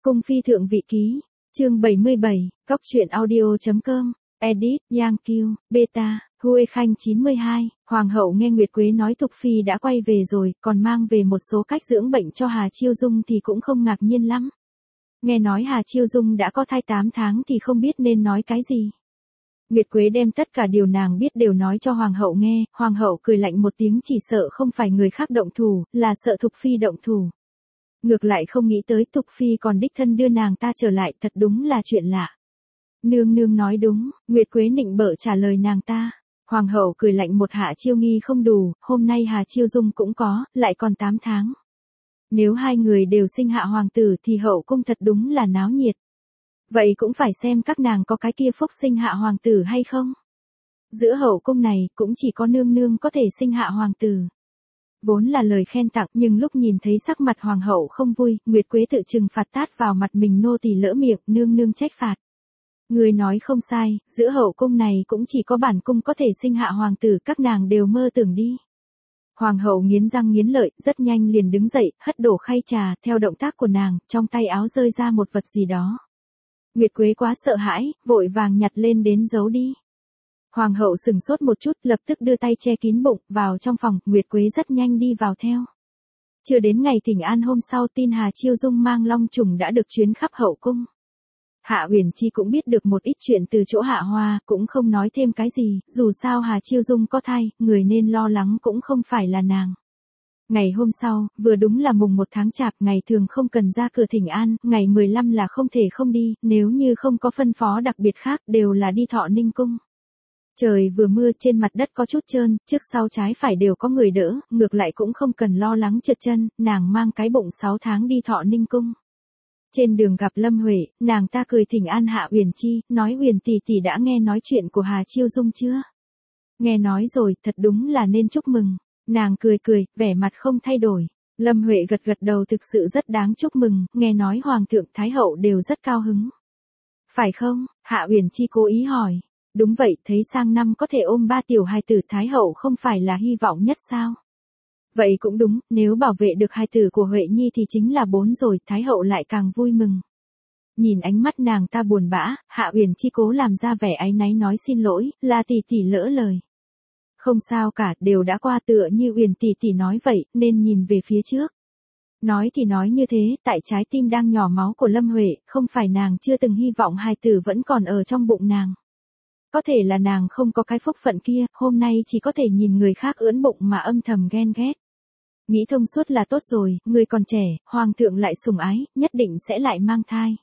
Cung phi thượng vị ký, chương 77, Cóc truyện audio.com, edit, Yang Kiêu, Beta, Huê Khanh 92, Hoàng hậu nghe Nguyệt Quế nói Thục Phi đã quay về rồi, còn mang về một số cách dưỡng bệnh cho Hà Chiêu Dung thì cũng không ngạc nhiên lắm. Nghe nói Hà Chiêu Dung đã có thai 8 tháng thì không biết nên nói cái gì. Nguyệt Quế đem tất cả điều nàng biết đều nói cho Hoàng hậu nghe, Hoàng hậu cười lạnh một tiếng, chỉ sợ không phải người khác động thủ, là sợ Thục Phi động thủ. Ngược lại không nghĩ tới Thục Phi còn đích thân đưa nàng ta trở lại, thật đúng là chuyện lạ. Nương nương nói đúng, Nguyệt Quế nịnh bợ trả lời nàng ta. Hoàng hậu cười lạnh, một Hạ Chiêu Nghi không đủ, hôm nay Hà Chiêu Dung cũng có, lại còn 8 tháng. Nếu hai người đều sinh hạ hoàng tử thì hậu cung thật đúng là náo nhiệt. Vậy cũng phải xem các nàng có cái kia phúc sinh hạ hoàng tử hay không. Giữa hậu cung này cũng chỉ có nương nương có thể sinh hạ hoàng tử. Vốn là lời khen tặng, nhưng lúc nhìn thấy sắc mặt hoàng hậu không vui, Nguyệt Quế tự trừng phạt tát vào mặt mình, nô tỳ lỡ miệng, nương nương trách phạt. Người nói không sai, giữa hậu cung này cũng chỉ có bản cung có thể sinh hạ hoàng tử, các nàng đều mơ tưởng đi. Hoàng hậu nghiến răng nghiến lợi, rất nhanh liền đứng dậy, hất đổ khay trà, theo động tác của nàng, trong tay áo rơi ra một vật gì đó. Nguyệt Quế quá sợ hãi, vội vàng nhặt lên đến giấu đi. Hoàng hậu sừng sốt một chút, lập tức đưa tay che kín bụng, vào trong phòng, Nguyệt Quế rất nhanh đi vào theo. Chưa đến ngày thỉnh an hôm sau, tin Hà Chiêu Dung mang long trùng đã được truyền khắp hậu cung. Hạ Uyển Chi cũng biết được một ít chuyện từ chỗ Hạ Hoa, cũng không nói thêm cái gì, dù sao Hà Chiêu Dung có thai, người nên lo lắng cũng không phải là nàng. Ngày hôm sau, vừa đúng là mùng 1 tháng Chạp, ngày thường không cần ra cửa thỉnh an, ngày 15 là không thể không đi, nếu như không có phân phó đặc biệt khác đều là đi Thọ Ninh Cung. Trời vừa mưa, trên mặt đất có chút trơn, trước sau trái phải đều có người đỡ, ngược lại cũng không cần lo lắng trượt chân, nàng mang cái bụng 6 tháng đi Thọ Ninh Cung. Trên đường gặp Lâm Huệ, nàng ta cười thỉnh an Hạ Uyển Chi, nói Uyển tỷ tỷ đã nghe nói chuyện của Hà Chiêu Dung chưa? Nghe nói rồi, thật đúng là nên chúc mừng. Nàng cười cười, vẻ mặt không thay đổi. Lâm Huệ gật gật đầu, thực sự rất đáng chúc mừng, nghe nói Hoàng thượng Thái hậu đều rất cao hứng. Phải không? Hạ Uyển Chi cố ý hỏi. Đúng vậy, thấy sang năm có thể ôm 3 tiểu hài tử Thái hậu không phải là hy vọng nhất sao? Vậy cũng đúng, nếu bảo vệ được hài tử của Huệ Nhi thì chính là 4 rồi, Thái hậu lại càng vui mừng. Nhìn ánh mắt nàng ta buồn bã, Hạ Uyển Chi cố làm ra vẻ áy náy nói xin lỗi, là tỷ tỷ lỡ lời. Không sao cả, đều đã qua, tựa như Uyển tỷ tỷ nói vậy, nên nhìn về phía trước. Nói thì nói như thế, tại trái tim đang nhỏ máu của Lâm Huệ, không phải nàng chưa từng hy vọng hài tử vẫn còn ở trong bụng nàng. Có thể là nàng không có cái phúc phận kia, hôm nay chỉ có thể nhìn người khác ưỡn bụng mà âm thầm ghen ghét. Nghĩ thông suốt là tốt rồi, người còn trẻ, hoàng thượng lại sủng ái, nhất định sẽ lại mang thai.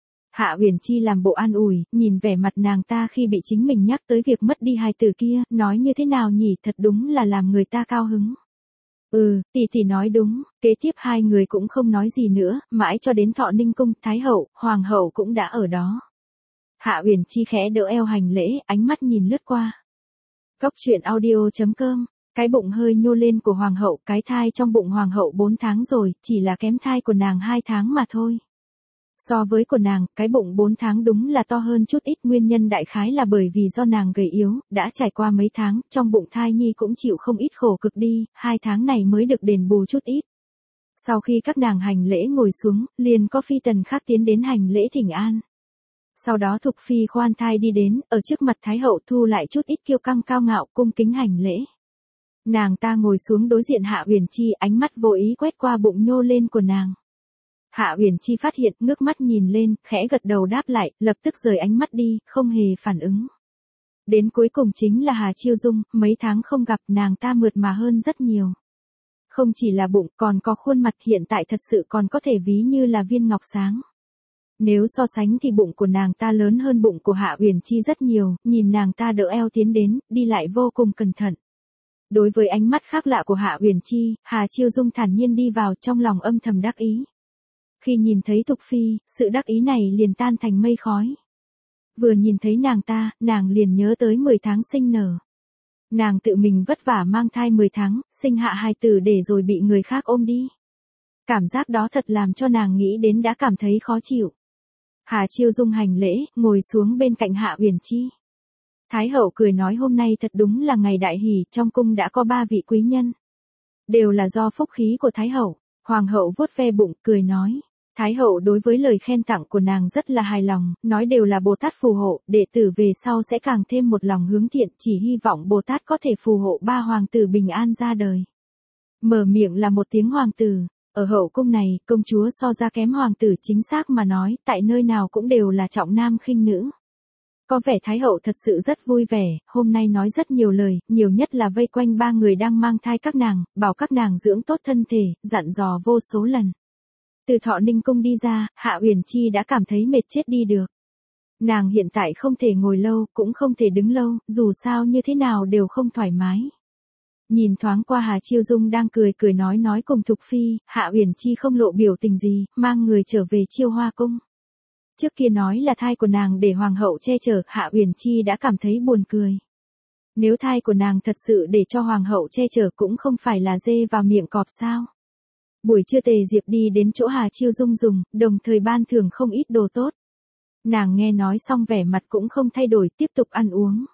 Hạ Uyển Chi làm bộ an ủi, nhìn vẻ mặt nàng ta khi bị chính mình nhắc tới việc mất đi hài tử kia, nói như thế nào nhỉ, thật đúng là làm người ta cao hứng. Tỷ tỷ nói đúng, kế tiếp hai người cũng không nói gì nữa, mãi cho đến Thọ Ninh Cung, Thái hậu, Hoàng hậu cũng đã ở đó. Hạ Uyển Chi khẽ đỡ eo hành lễ, ánh mắt nhìn lướt qua. Cóc truyện audio.com. Cái bụng hơi nhô lên của hoàng hậu, cái thai trong bụng hoàng hậu 4 tháng rồi, chỉ là kém thai của nàng 2 tháng mà thôi. So với của nàng, cái bụng 4 tháng đúng là to hơn chút ít, nguyên nhân đại khái là bởi vì do nàng gầy yếu, đã trải qua mấy tháng, trong bụng thai nhi cũng chịu không ít khổ cực đi, 2 tháng này mới được đền bù chút ít. Sau khi các nàng hành lễ ngồi xuống, liền có phi tần khác tiến đến hành lễ thỉnh an. Sau đó Thục Phi khoan thai đi đến, ở trước mặt Thái hậu thu lại chút ít kiêu căng cao ngạo, cung kính hành lễ. Nàng ta ngồi xuống đối diện Hạ Uyển Chi, ánh mắt vô ý quét qua bụng nhô lên của nàng. Hạ Uyển Chi phát hiện, ngước mắt nhìn lên, khẽ gật đầu đáp lại, lập tức rời ánh mắt đi, không hề phản ứng. Đến cuối cùng chính là Hà Chiêu Dung, mấy tháng không gặp, nàng ta mượt mà hơn rất nhiều. Không chỉ là bụng, còn có khuôn mặt, hiện tại thật sự còn có thể ví như là viên ngọc sáng. Nếu so sánh thì bụng của nàng ta lớn hơn bụng của Hạ Uyển Chi rất nhiều, nhìn nàng ta đỡ eo tiến đến, đi lại vô cùng cẩn thận. Đối với ánh mắt khác lạ của Hạ Uyển Chi, Hà Chiêu Dung thản nhiên đi vào, trong lòng âm thầm đắc ý. Khi nhìn thấy Thục Phi, sự đắc ý này liền tan thành mây khói. Vừa nhìn thấy nàng ta, nàng liền nhớ tới 10 tháng sinh nở. Nàng tự mình vất vả mang thai 10 tháng, sinh hạ hài tử để rồi bị người khác ôm đi. Cảm giác đó thật làm cho nàng nghĩ đến đã cảm thấy khó chịu. Hà Chiêu Dung hành lễ, ngồi xuống bên cạnh Hạ Uyển Chi. Thái hậu cười nói hôm nay thật đúng là ngày đại hỷ, trong cung đã có 3 vị quý nhân. Đều là do phúc khí của Thái hậu. Hoàng hậu vuốt ve bụng, cười nói. Thái hậu đối với lời khen tặng của nàng rất là hài lòng, nói đều là Bồ Tát phù hộ, đệ tử về sau sẽ càng thêm một lòng hướng thiện, chỉ hy vọng Bồ Tát có thể phù hộ ba hoàng tử bình an ra đời. Mở miệng là một tiếng hoàng tử, ở hậu cung này, công chúa so ra kém hoàng tử, chính xác mà nói, tại nơi nào cũng đều là trọng nam khinh nữ. Có vẻ Thái hậu thật sự rất vui vẻ, hôm nay nói rất nhiều lời, nhiều nhất là vây quanh ba người đang mang thai các nàng, bảo các nàng dưỡng tốt thân thể, dặn dò vô số lần. Từ Thọ Ninh cung đi ra, Hạ Uyển Chi đã cảm thấy mệt chết đi được. Nàng hiện tại không thể ngồi lâu, cũng không thể đứng lâu, dù sao như thế nào đều không thoải mái. Nhìn thoáng qua Hà Chiêu Dung đang cười cười nói cùng Thục Phi, Hạ Uyển Chi không lộ biểu tình gì, mang người trở về Chiêu Hoa cung. Trước kia nói là thai của nàng để hoàng hậu che chở, Hạ Uyển Chi đã cảm thấy buồn cười. Nếu thai của nàng thật sự để cho hoàng hậu che chở cũng không phải là dê vào miệng cọp sao. Buổi trưa Tề Diệp đi đến chỗ Hà Chiêu Dung dùng, đồng thời ban thưởng không ít đồ tốt. Nàng nghe nói xong vẻ mặt cũng không thay đổi, tiếp tục ăn uống.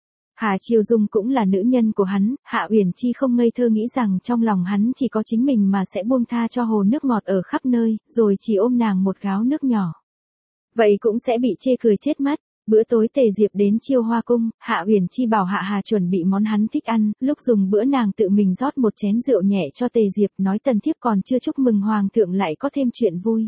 Hà Chiêu Dung cũng là nữ nhân của hắn, Hạ Uyển Chi không ngây thơ nghĩ rằng trong lòng hắn chỉ có chính mình mà sẽ buông tha cho hồ nước ngọt ở khắp nơi, rồi chỉ ôm nàng một gáo nước nhỏ. Vậy cũng sẽ bị chê cười chết mất. Bữa tối Tề Diệp đến Chiêu Hoa cung, Hạ Uyển Chi bảo Hạ Hà chuẩn bị món hắn thích ăn, lúc dùng bữa nàng tự mình rót một chén rượu nhẹ cho Tề Diệp, nói tần thiếp còn chưa chúc mừng hoàng thượng lại có thêm chuyện vui.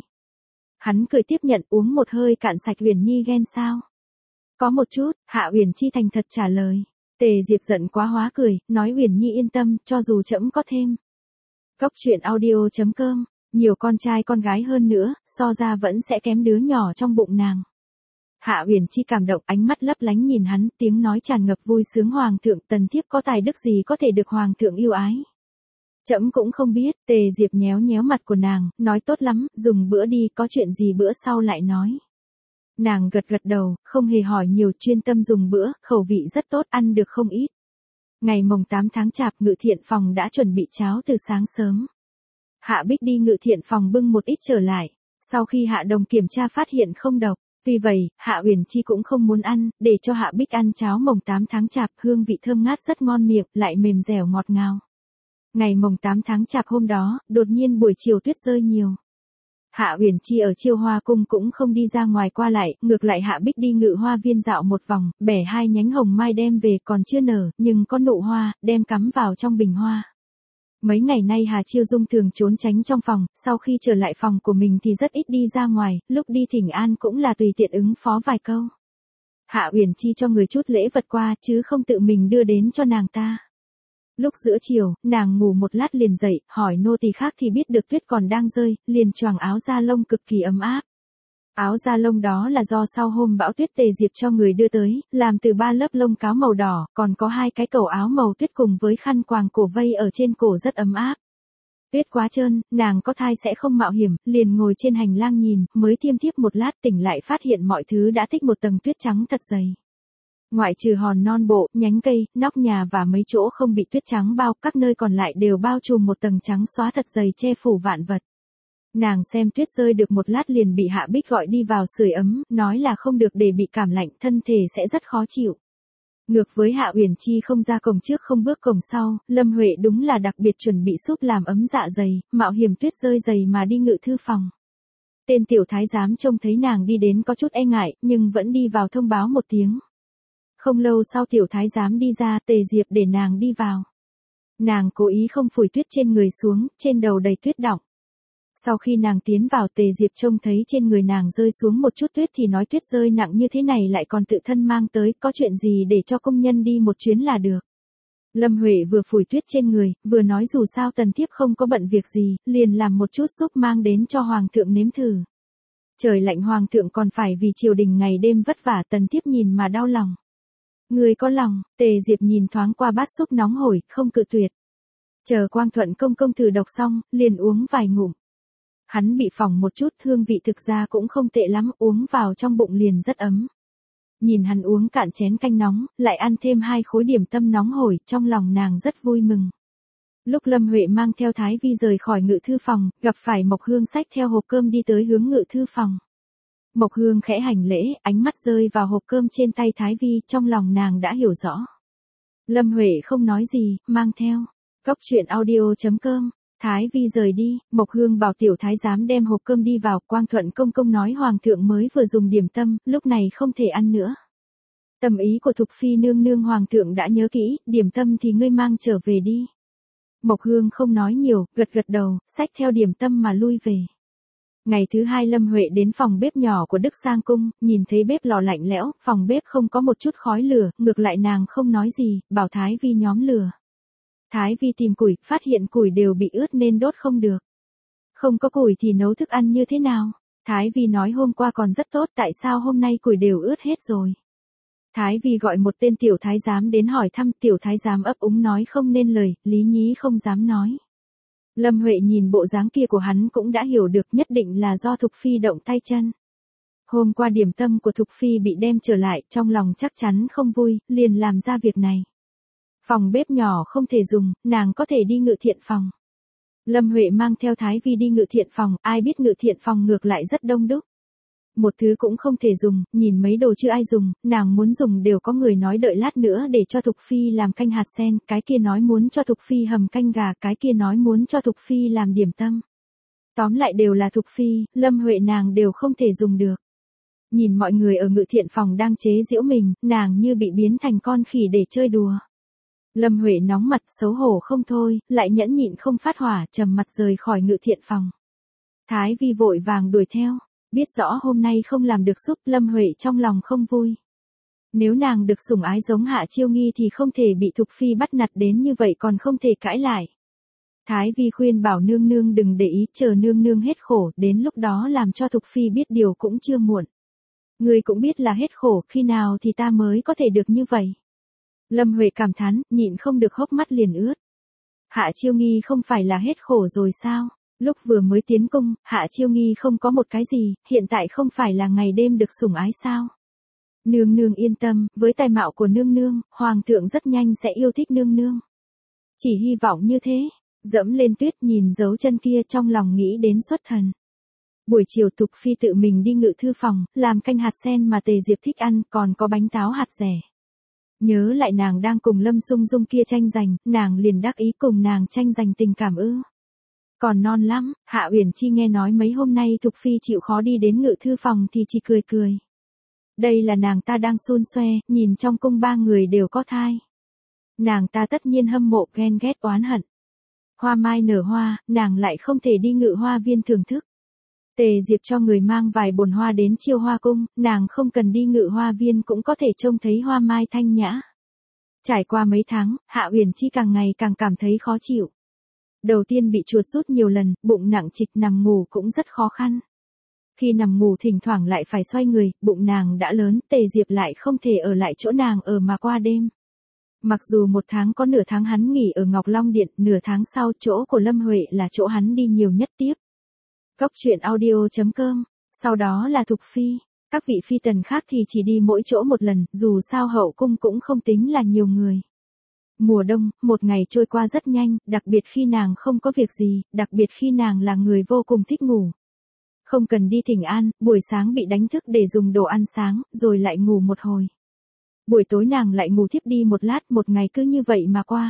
Hắn cười tiếp nhận uống một hơi cạn sạch. Uyển Nhi ghen sao? Có một chút, Hạ Uyển Chi thành thật trả lời. Tề Diệp giận quá hóa cười, nói Uyển Nhi yên tâm, cho dù trẫm có thêm. Góc truyện audio.com, nhiều con trai con gái hơn nữa, so ra vẫn sẽ kém đứa nhỏ trong bụng nàng. Hạ Uyển Chi cảm động, ánh mắt lấp lánh nhìn hắn, tiếng nói tràn ngập vui sướng. Hoàng thượng, tần thiếp có tài đức gì có thể được hoàng thượng yêu ái? Trẫm cũng không biết. Tề Diệp nhéo nhéo mặt của nàng, nói tốt lắm, dùng bữa đi, có chuyện gì bữa sau lại nói. Nàng gật gật đầu, không hề hỏi nhiều, chuyên tâm dùng bữa, khẩu vị rất tốt, ăn được không ít. Ngày mồng 8 tháng Chạp, Ngự Thiện phòng đã chuẩn bị cháo từ sáng sớm. Hạ Bích đi Ngự Thiện phòng bưng một ít trở lại, sau khi Hạ Đồng kiểm tra phát hiện không độc. Tuy vậy, Hạ Uyển Chi cũng không muốn ăn, để cho Hạ Bích ăn cháo mồng 8 tháng Chạp, hương vị thơm ngát rất ngon miệng, lại mềm dẻo ngọt ngào. Ngày mồng 8 tháng Chạp hôm đó, đột nhiên buổi chiều tuyết rơi nhiều. Hạ Uyển Chi ở Chiêu Hoa cung cũng không đi ra ngoài qua lại, ngược lại Hạ Bích đi Ngự Hoa viên dạo một vòng, bẻ 2 nhánh hồng mai đem về, còn chưa nở, nhưng có nụ hoa, đem cắm vào trong bình hoa. Mấy ngày nay Hà Chiêu Dung thường trốn tránh trong phòng, sau khi trở lại phòng của mình thì rất ít đi ra ngoài, lúc đi thỉnh an cũng là tùy tiện ứng phó vài câu. Hạ Uyển Chi cho người chút lễ vật qua, chứ không tự mình đưa đến cho nàng ta. Lúc giữa chiều, nàng ngủ một lát liền dậy, hỏi nô tỳ khác thì biết được tuyết còn đang rơi, liền choàng áo da lông cực kỳ ấm áp. Áo da lông đó là do sau hôm bão tuyết Tề Diệp cho người đưa tới, làm từ 3 lớp lông cáo màu đỏ, còn có 2 cái cầu áo màu tuyết cùng với khăn quàng cổ vây ở trên cổ rất ấm áp. Tuyết quá trơn, nàng có thai sẽ không mạo hiểm, liền ngồi trên hành lang nhìn, mới thiêm thiếp một lát tỉnh lại phát hiện mọi thứ đã tích một tầng tuyết trắng thật dày. Ngoại trừ hòn non bộ, nhánh cây, nóc nhà và mấy chỗ không bị tuyết trắng bao, các nơi còn lại đều bao trùm một tầng trắng xóa thật dày che phủ vạn vật. Nàng xem tuyết rơi được một lát liền bị Hạ Bích gọi đi vào sưởi ấm, nói là không được để bị cảm lạnh, thân thể sẽ rất khó chịu. Ngược với Hạ Uyển Chi không ra cổng trước không bước cổng sau, Lâm Huệ đúng là đặc biệt chuẩn bị súp làm ấm dạ dày, mạo hiểm tuyết rơi dày mà đi ngự thư phòng. Tên tiểu thái giám trông thấy nàng đi đến có chút e ngại, nhưng vẫn đi vào thông báo một tiếng. Không lâu sau tiểu thái giám đi ra, Tề Diệp để nàng đi vào. Nàng cố ý không phủi tuyết trên người xuống, trên đầu đầy tuyết đọng. Sau khi nàng tiến vào Tề Diệp trông thấy trên người nàng rơi xuống một chút tuyết thì nói tuyết rơi nặng như thế này lại còn tự thân mang tới, có chuyện gì để cho công nhân đi một chuyến là được. Lâm Huệ vừa phủi tuyết trên người, vừa nói dù sao tần thiếp không có bận việc gì, liền làm một chút súp mang đến cho hoàng thượng nếm thử. Trời lạnh hoàng thượng còn phải vì triều đình ngày đêm vất vả, tần thiếp nhìn mà đau lòng. Người có lòng, Tề Diệp nhìn thoáng qua bát súp nóng hổi, không cự tuyệt. Chờ Quang Thuận công công thử độc xong, liền uống vài ngụm. Hắn bị phỏng một chút, hương vị thực ra cũng không tệ lắm, uống vào trong bụng liền rất ấm. Nhìn hắn uống cạn chén canh nóng, lại ăn thêm 2 khối điểm tâm nóng hổi, trong lòng nàng rất vui mừng. Lúc Lâm Huệ mang theo Thái Vi rời khỏi ngự thư phòng, gặp phải Mộc Hương xách theo hộp cơm đi tới hướng ngự thư phòng. Mộc Hương khẽ hành lễ, ánh mắt rơi vào hộp cơm trên tay Thái Vi, trong lòng nàng đã hiểu rõ. Lâm Huệ không nói gì, mang theo. Góc truyện audio.com Thái Vi rời đi, Mộc Hương bảo tiểu thái giám đem hộp cơm đi vào, Quang Thuận công công nói hoàng thượng mới vừa dùng điểm tâm, lúc này không thể ăn nữa. Tâm ý của Thục Phi nương nương hoàng thượng đã nhớ kỹ, điểm tâm thì ngươi mang trở về đi. Mộc Hương không nói nhiều, gật gật đầu, xách theo điểm tâm mà lui về. Ngày thứ hai Lâm Huệ đến phòng bếp nhỏ của Đức Sang Cung, nhìn thấy bếp lò lạnh lẽo, phòng bếp không có một chút khói lửa, ngược lại nàng không nói gì, bảo Thái Vi nhóm lửa. Thái Vi tìm củi, phát hiện củi đều bị ướt nên đốt không được. Không có củi thì nấu thức ăn như thế nào? Thái Vi nói hôm qua còn rất tốt, tại sao hôm nay củi đều ướt hết rồi? Thái Vi gọi một tên tiểu thái giám đến hỏi thăm, tiểu thái giám ấp úng nói không nên lời, lý nhí không dám nói. Lâm Huệ nhìn bộ dáng kia của hắn cũng đã hiểu được nhất định là do Thục Phi động tay chân. Hôm qua điểm tâm của Thục Phi bị đem trở lại, trong lòng chắc chắn không vui, liền làm ra việc này. Phòng bếp nhỏ không thể dùng, nàng có thể đi Ngự Thiện phòng. Lâm Huệ mang theo Thái Vi đi Ngự Thiện phòng, ai biết Ngự Thiện phòng ngược lại rất đông đúc. Một thứ cũng không thể dùng, nhìn mấy đồ chưa ai dùng, nàng muốn dùng đều có người nói đợi lát nữa để cho Thục Phi làm canh hạt sen, cái kia nói muốn cho Thục Phi hầm canh gà, cái kia nói muốn cho Thục Phi làm điểm tâm. Tóm lại đều là Thục Phi, Lâm Huệ nàng đều không thể dùng được. Nhìn mọi người ở Ngự Thiện phòng đang chế giễu mình, nàng như bị biến thành con khỉ để chơi đùa. Lâm Huệ nóng mặt xấu hổ không thôi, lại nhẫn nhịn không phát hỏa, trầm mặt rời khỏi Ngự Thiện phòng. Thái Vi vội vàng đuổi theo. Biết rõ hôm nay không làm được súp, Lâm Huệ trong lòng không vui. Nếu nàng được sủng ái giống Hạ Chiêu Nghi thì không thể bị Thục Phi bắt nạt đến như vậy còn không thể cãi lại. Thái Vi khuyên bảo nương nương đừng để ý, chờ nương nương hết khổ, đến lúc đó làm cho Thục Phi biết điều cũng chưa muộn. Người cũng biết là hết khổ, khi nào thì ta mới có thể được như vậy. Lâm Huệ cảm thán, nhịn không được hốc mắt liền ướt. Hạ Chiêu Nghi không phải là hết khổ rồi sao? Lúc vừa mới tiến cung, Hạ Chiêu Nghi không có một cái gì, hiện tại không phải là ngày đêm được sủng ái sao? Nương nương yên tâm, với tài mạo của nương nương, hoàng thượng rất nhanh sẽ yêu thích nương nương. Chỉ hy vọng như thế, dẫm lên tuyết nhìn dấu chân kia trong lòng nghĩ đến xuất thần. Buổi chiều Thục Phi tự mình đi Ngự thư phòng, làm canh hạt sen mà Tề Diệp thích ăn, còn có bánh táo hạt dẻ. Nhớ lại nàng đang cùng Lâm Sung Dung kia tranh giành, nàng liền đắc ý cùng nàng tranh giành tình cảm ư. Còn non lắm, Hạ Uyển Chi nghe nói mấy hôm nay Thục Phi chịu khó đi đến Ngự thư phòng thì chỉ cười cười. Đây là nàng ta đang xôn xoe, nhìn trong cung ba người đều có thai. Nàng ta tất nhiên hâm mộ ghen ghét oán hận. Hoa mai nở hoa, nàng lại không thể đi Ngự hoa viên thưởng thức. Tề Diệp cho người mang vài bồn hoa đến Chiêu Hoa cung, nàng không cần đi Ngự hoa viên cũng có thể trông thấy hoa mai thanh nhã. Trải qua mấy tháng, Hạ Uyển Chi càng ngày càng cảm thấy khó chịu. Đầu tiên bị chuột rút nhiều lần, bụng nặng trịch nằm ngủ cũng rất khó khăn. Khi nằm ngủ thỉnh thoảng lại phải xoay người, bụng nàng đã lớn, Tề Diệp lại không thể ở lại chỗ nàng ở mà qua đêm. Mặc dù một tháng có nửa tháng hắn nghỉ ở Ngọc Long Điện, nửa tháng sau chỗ của Lâm Huệ là chỗ hắn đi nhiều nhất tiếp. Góc truyện audio.com, sau đó là Thục Phi, các vị phi tần khác thì chỉ đi mỗi chỗ một lần, dù sao hậu cung cũng không tính là nhiều người. Mùa đông, một ngày trôi qua rất nhanh, đặc biệt khi nàng không có việc gì, đặc biệt khi nàng là người vô cùng thích ngủ. Không cần đi thỉnh an, buổi sáng bị đánh thức để dùng đồ ăn sáng, rồi lại ngủ một hồi. Buổi tối nàng lại ngủ thiếp đi một lát, một ngày cứ như vậy mà qua.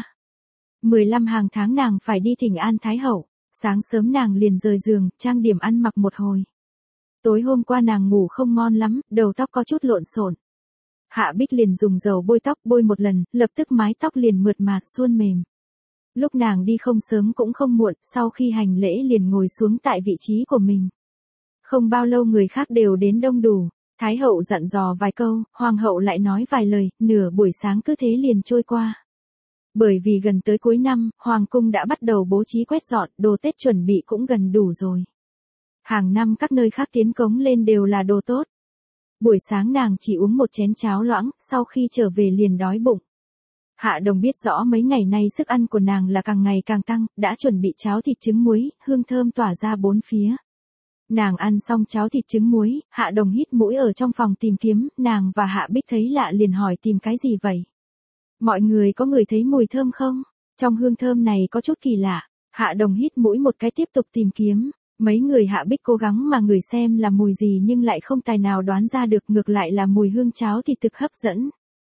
15 hàng tháng nàng phải đi thỉnh an Thái Hậu, sáng sớm nàng liền rời giường, trang điểm ăn mặc một hồi. Tối hôm qua nàng ngủ không ngon lắm, đầu tóc có chút lộn xộn. Hạ Bích liền dùng dầu bôi tóc bôi một lần, lập tức mái tóc liền mượt mà, suôn mềm. Lúc nàng đi không sớm cũng không muộn, sau khi hành lễ liền ngồi xuống tại vị trí của mình. Không bao lâu người khác đều đến đông đủ, Thái Hậu dặn dò vài câu, Hoàng hậu lại nói vài lời, nửa buổi sáng cứ thế liền trôi qua. Bởi vì gần tới cuối năm, Hoàng cung đã bắt đầu bố trí quét dọn, đồ Tết chuẩn bị cũng gần đủ rồi. Hàng năm các nơi khác tiến cống lên đều là đồ tốt. Buổi sáng nàng chỉ uống một chén cháo loãng, sau khi trở về liền đói bụng. Hạ Đồng biết rõ mấy ngày nay sức ăn của nàng là càng ngày càng tăng, đã chuẩn bị cháo thịt trứng muối, hương thơm tỏa ra bốn phía. Nàng ăn xong cháo thịt trứng muối, Hạ Đồng hít mũi ở trong phòng tìm kiếm, nàng và Hạ Bích thấy lạ liền hỏi tìm cái gì vậy? Mọi người có người thấy mùi thơm không? Trong hương thơm này có chút kỳ lạ. Hạ Đồng hít mũi một cái tiếp tục tìm kiếm. Mấy người Hạ Bích cố gắng mà ngửi xem là mùi gì nhưng lại không tài nào đoán ra được, ngược lại là mùi hương cháo thịt thực hấp dẫn.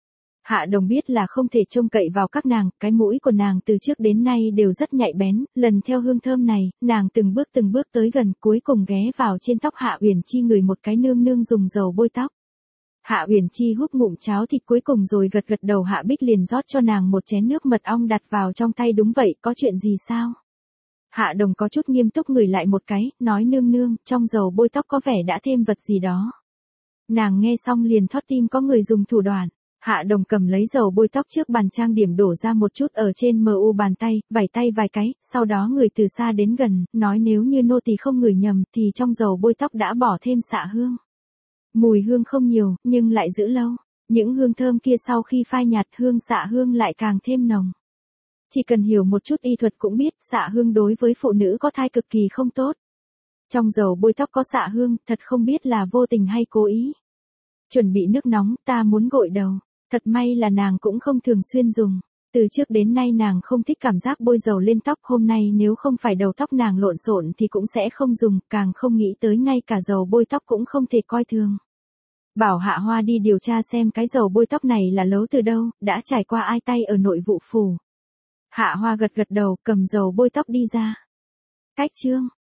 Hạ Đồng biết là không thể trông cậy vào các nàng, cái mũi của nàng từ trước đến nay đều rất nhạy bén, lần theo hương thơm này, nàng từng bước tới gần, cuối cùng ghé vào trên tóc Hạ Uyển Chi ngửi một cái nương nương dùng dầu bôi tóc. Hạ Uyển Chi húp ngụm cháo thịt cuối cùng rồi gật gật đầu. Hạ Bích liền rót cho nàng một chén nước mật ong đặt vào trong tay. Đúng vậy, có chuyện gì sao? Hạ Đồng có chút nghiêm túc ngửi lại một cái, nói nương nương, trong dầu bôi tóc có vẻ đã thêm vật gì đó. Nàng nghe xong liền thót tim, có người dùng thủ đoạn. Hạ Đồng cầm lấy dầu bôi tóc trước bàn trang điểm đổ ra một chút ở trên mu bàn tay, vẩy tay vài cái, sau đó người từ xa đến gần, nói nếu như nô tỳ không ngửi nhầm thì trong dầu bôi tóc đã bỏ thêm xạ hương. Mùi hương không nhiều, nhưng lại giữ lâu. Những hương thơm kia sau khi phai nhạt hương xạ hương lại càng thêm nồng. Chỉ cần hiểu một chút y thuật cũng biết xạ hương đối với phụ nữ có thai cực kỳ không tốt. Trong dầu bôi tóc có xạ hương, thật không biết là vô tình hay cố ý. Chuẩn bị nước nóng, ta muốn gội đầu. Thật may là nàng cũng không thường xuyên dùng. Từ trước đến nay nàng không thích cảm giác bôi dầu lên tóc, hôm nay nếu không phải đầu tóc nàng lộn xộn thì cũng sẽ không dùng, càng không nghĩ tới ngay cả dầu bôi tóc cũng không thể coi thường. Bảo Hạ Hoa đi điều tra xem cái dầu bôi tóc này là lấu từ đâu, đã trải qua ai tay ở nội vụ phủ. Hạ Hoa gật gật đầu, cầm dầu bôi tóc đi ra. Cách chương